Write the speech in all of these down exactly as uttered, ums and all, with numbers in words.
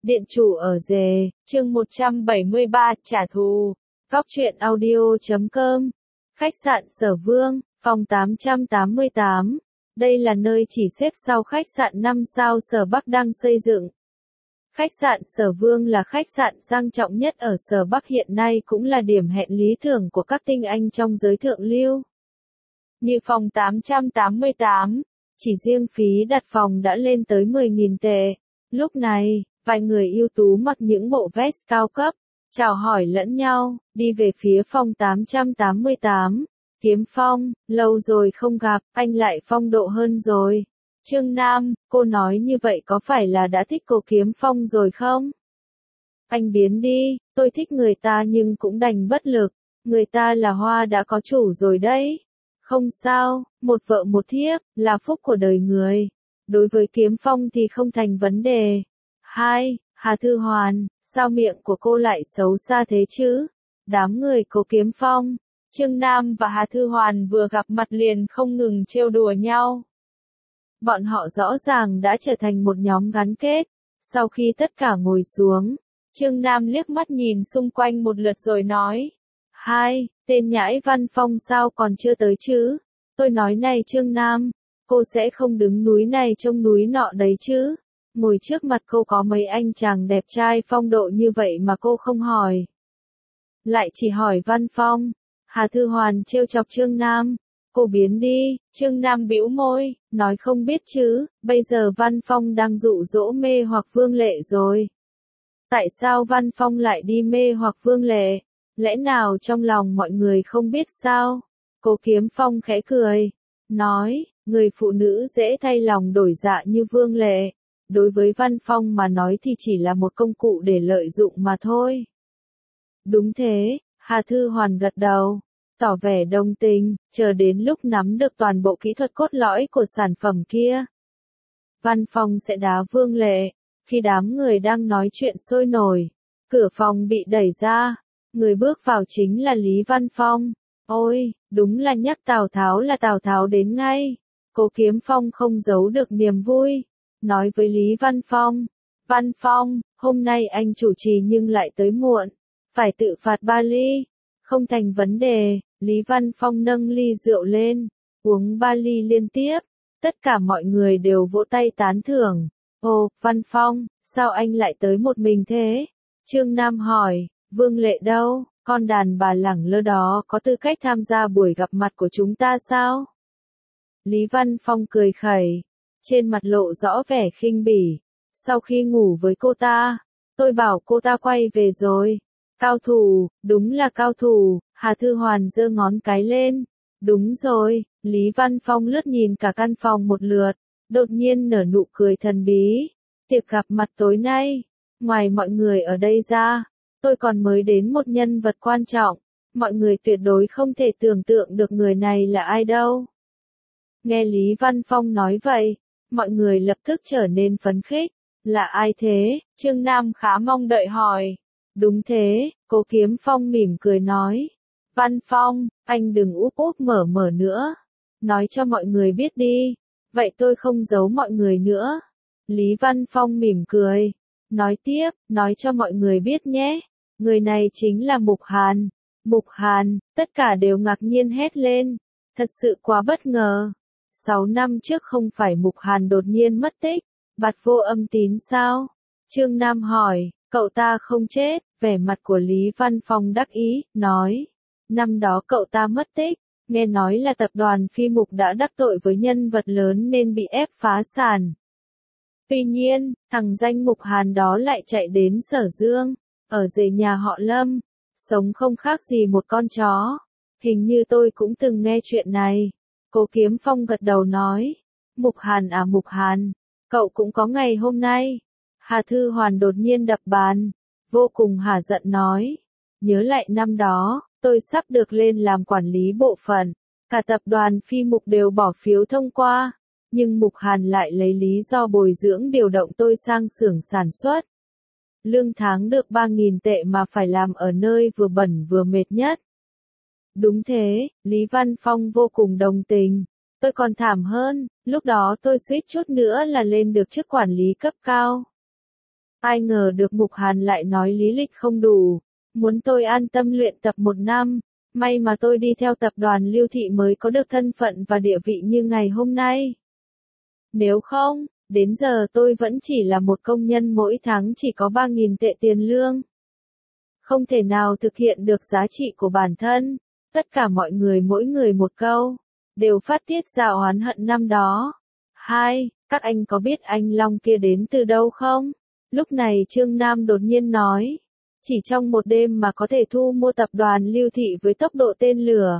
Điện chủ ở rề, chương một trăm bảy mươi ba, trả thù. Góc truyện audio chấm com. Khách sạn Sở Vương, phòng tám trăm tám mươi tám. Đây là nơi chỉ xếp sau khách sạn năm sao Sở Bắc đang xây dựng. Khách sạn Sở Vương là khách sạn sang trọng nhất ở Sở Bắc hiện nay, cũng là điểm hẹn lý tưởng của các tinh anh trong giới thượng lưu. Như phòng tám trăm tám mươi tám, chỉ riêng phí đặt phòng đã lên tới mười nghìn tệ. Lúc này, vài người ưu tú mặc những bộ vest cao cấp, chào hỏi lẫn nhau, đi về phía phòng tám trăm tám mươi tám. Kiếm Phong, lâu rồi không gặp, anh lại phong độ hơn rồi. Trương Nam, cô nói như vậy có phải là đã thích cô Kiếm Phong rồi không? Anh biến đi, tôi thích người ta nhưng cũng đành bất lực, người ta là hoa đã có chủ rồi đấy. Không sao, một vợ một thiếp, là phúc của đời người. Đối với Kiếm Phong thì không thành vấn đề. Hai, Hà Thư Hoàn, sao miệng của cô lại xấu xa thế chứ? Đám người Cố Kiếm Phong, Trương Nam và Hà Thư Hoàn vừa gặp mặt liền không ngừng trêu đùa nhau. Bọn họ rõ ràng đã trở thành một nhóm gắn kết. Sau khi tất cả ngồi xuống, Trương Nam liếc mắt nhìn xung quanh một lượt rồi nói. Hai, tên nhãi Văn Phong sao còn chưa tới chứ? Tôi nói này Trương Nam, cô sẽ không đứng núi này trông núi nọ đấy chứ? Ngồi trước mặt cô có mấy anh chàng đẹp trai phong độ như vậy mà cô không hỏi. Lại chỉ hỏi Văn Phong. Hà Thư Hoàn trêu chọc Trương Nam. Cô biến đi, Trương Nam bĩu môi, nói không biết chứ, bây giờ Văn Phong đang dụ dỗ mê hoặc Vương Lệ rồi. Tại sao Văn Phong lại đi mê hoặc Vương Lệ? Lẽ nào trong lòng mọi người không biết sao? Cố Kiếm Phong khẽ cười, nói, người phụ nữ dễ thay lòng đổi dạ như Vương Lệ. Đối với Văn Phong mà nói thì chỉ là một công cụ để lợi dụng mà thôi. Đúng thế, Hà Thư Hoàn gật đầu, tỏ vẻ đồng tình, chờ đến lúc nắm được toàn bộ kỹ thuật cốt lõi của sản phẩm kia. Văn Phong sẽ đá Vương Lệ. Khi đám người đang nói chuyện sôi nổi, cửa phòng bị đẩy ra, người bước vào chính là Lý Văn Phong. Ôi, đúng là nhắc Tào Tháo là Tào Tháo đến ngay. Cố Kiếm Phong không giấu được niềm vui, nói với Lý Văn Phong, Văn Phong, hôm nay anh chủ trì nhưng lại tới muộn, phải tự phạt ba ly. Không thành vấn đề, Lý Văn Phong nâng ly rượu lên, uống ba ly liên tiếp, tất cả mọi người đều vỗ tay tán thưởng. Ồ, Văn Phong, sao anh lại tới một mình thế? Trương Nam hỏi, Vương Lệ đâu, con đàn bà lẳng lơ đó có tư cách tham gia buổi gặp mặt của chúng ta sao? Lý Văn Phong cười khẩy, trên mặt lộ rõ vẻ khinh bỉ. Sau khi ngủ với cô ta, tôi bảo cô ta quay về rồi. Cao thủ, đúng là cao thủ. Hà Thư Hoàn giơ ngón cái lên. Đúng rồi. Lý Văn Phong lướt nhìn cả căn phòng một lượt, đột nhiên nở nụ cười thần bí. Tiệc gặp mặt tối nay, ngoài mọi người ở đây ra, tôi còn mới đến một nhân vật quan trọng. Mọi người tuyệt đối không thể tưởng tượng được người này là ai đâu. Nghe Lý Văn Phong nói vậy, mọi người lập tức trở nên phấn khích. Là ai thế? Trương Nam khá mong đợi hỏi. Đúng thế, Cố Kiếm Phong mỉm cười nói. Văn Phong, anh đừng úp úp mở mở nữa. Nói cho mọi người biết đi. Vậy tôi không giấu mọi người nữa. Lý Văn Phong mỉm cười. Nói tiếp, nói cho mọi người biết nhé. Người này chính là Mục Hàn. Mục Hàn, tất cả đều ngạc nhiên hét lên. Thật sự quá bất ngờ. Sáu năm trước không phải Mục Hàn đột nhiên mất tích, bạt vô âm tín sao? Trương Nam hỏi, cậu ta không chết, vẻ mặt của Lý Văn Phong đắc ý, nói. Năm đó cậu ta mất tích, nghe nói là tập đoàn Phi Mục đã đắc tội với nhân vật lớn nên bị ép phá sản. Tuy nhiên, thằng danh Mục Hàn đó lại chạy đến Sở Dương, ở rể nhà họ Lâm, sống không khác gì một con chó. Hình như tôi cũng từng nghe chuyện này. Cố Kiếm Phong gật đầu nói. Mục Hàn à Mục Hàn, cậu cũng có ngày hôm nay. Hà Thư Hoàn đột nhiên đập bàn, vô cùng hả giận nói. Nhớ lại năm đó, tôi sắp được lên làm quản lý bộ phận. Cả tập đoàn Phi Mục đều bỏ phiếu thông qua. Nhưng Mục Hàn lại lấy lý do bồi dưỡng điều động tôi sang xưởng sản xuất. Lương tháng được ba nghìn tệ mà phải làm ở nơi vừa bẩn vừa mệt nhất. Đúng thế, Lý Văn Phong vô cùng đồng tình. Tôi còn thảm hơn, lúc đó tôi suýt chút nữa là lên được chức quản lý cấp cao. Ai ngờ được Mục Hàn lại nói lý lịch không đủ, muốn tôi an tâm luyện tập một năm, may mà tôi đi theo tập đoàn Lưu Thị mới có được thân phận và địa vị như ngày hôm nay. Nếu không, đến giờ tôi vẫn chỉ là một công nhân mỗi tháng chỉ có ba nghìn tệ tiền lương. Không thể nào thực hiện được giá trị của bản thân, tất cả mọi người mỗi người một câu, đều phát tiết ra oán hận năm đó. Hai, các anh có biết anh Long kia đến từ đâu không? Lúc này Trương Nam đột nhiên nói, chỉ trong một đêm mà có thể thu mua tập đoàn Lưu Thị với tốc độ tên lửa.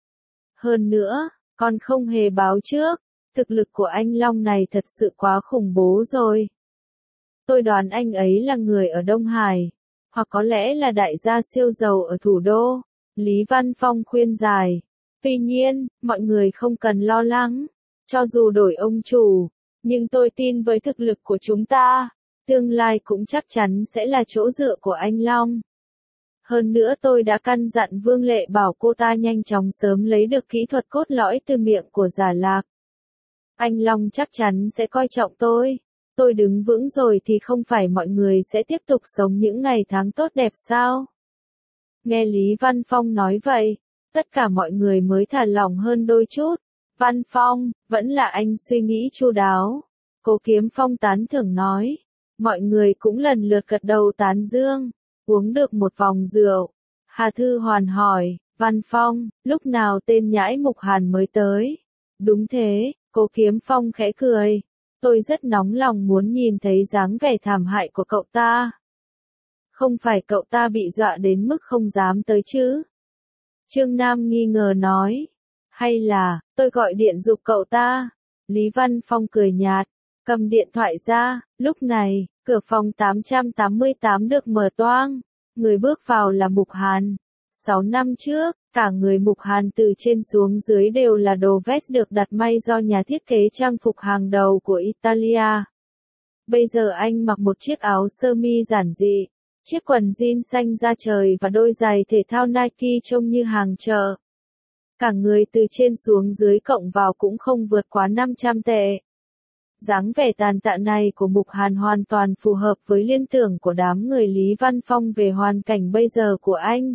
Hơn nữa, còn không hề báo trước, thực lực của anh Long này thật sự quá khủng bố rồi. Tôi đoán anh ấy là người ở Đông Hải, hoặc có lẽ là đại gia siêu giàu ở thủ đô. Lý Văn Phong khuyên giải. Tuy nhiên, mọi người không cần lo lắng, cho dù đổi ông chủ, nhưng tôi tin với thực lực của chúng ta, tương lai cũng chắc chắn sẽ là chỗ dựa của anh Long. Hơn nữa tôi đã căn dặn Vương Lệ bảo cô ta nhanh chóng sớm lấy được kỹ thuật cốt lõi từ miệng của Giả Lạc. Anh Long chắc chắn sẽ coi trọng tôi. Tôi đứng vững rồi thì không phải mọi người sẽ tiếp tục sống những ngày tháng tốt đẹp sao? Nghe Lý Văn Phong nói vậy, tất cả mọi người mới thả lỏng hơn đôi chút. Văn Phong, vẫn là anh suy nghĩ chu đáo. Cố Kiếm Phong tán thưởng nói. Mọi người cũng lần lượt gật đầu tán dương. Uống được một vòng rượu. Hà Thư Hoàn hỏi, Văn Phong, lúc nào tên nhãi Mục Hàn mới tới? Đúng thế, Cố Kiếm Phong khẽ cười. Tôi rất nóng lòng muốn nhìn thấy dáng vẻ thảm hại của cậu ta. Không phải cậu ta bị dọa đến mức không dám tới chứ? Trương Nam nghi ngờ nói. Hay là, tôi gọi điện giục cậu ta? Lý Văn Phong cười nhạt, cầm điện thoại ra. Lúc này, cửa phòng tám trăm tám mươi tám được mở toang. Người bước vào là Mục Hàn. Sáu năm trước, cả người Mục Hàn từ trên xuống dưới đều là đồ vest được đặt may do nhà thiết kế trang phục hàng đầu của Italia. Bây giờ anh mặc một chiếc áo sơ mi giản dị, chiếc quần jean xanh da trời và đôi giày thể thao Nike trông như hàng chợ. Cả người từ trên xuống dưới cộng vào cũng không vượt quá năm trăm tệ. Dáng vẻ tàn tạ này của Mục Hàn hoàn toàn phù hợp với liên tưởng của đám người Lý Văn Phong về hoàn cảnh bây giờ của anh.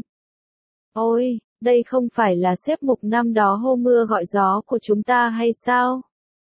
Ôi, đây không phải là sếp Mục năm đó hô mưa gọi gió của chúng ta hay sao?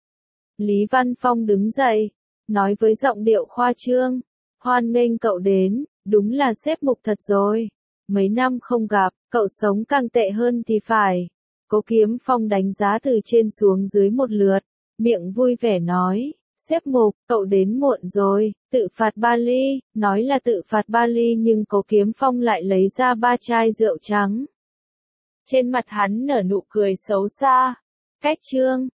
Lý Văn Phong đứng dậy, nói với giọng điệu khoa trương. Hoan nghênh cậu đến, đúng là sếp Mục thật rồi. Mấy năm không gặp, cậu sống càng tệ hơn thì phải. Cố Kiếm Phong đánh giá từ trên xuống dưới một lượt, miệng vui vẻ nói. Sếp Mục, cậu đến muộn rồi, tự phạt ba ly. Nói là tự phạt ba ly nhưng Cố Kiếm Phong lại lấy ra ba chai rượu trắng. Trên mặt hắn nở nụ cười xấu xa. Cách chương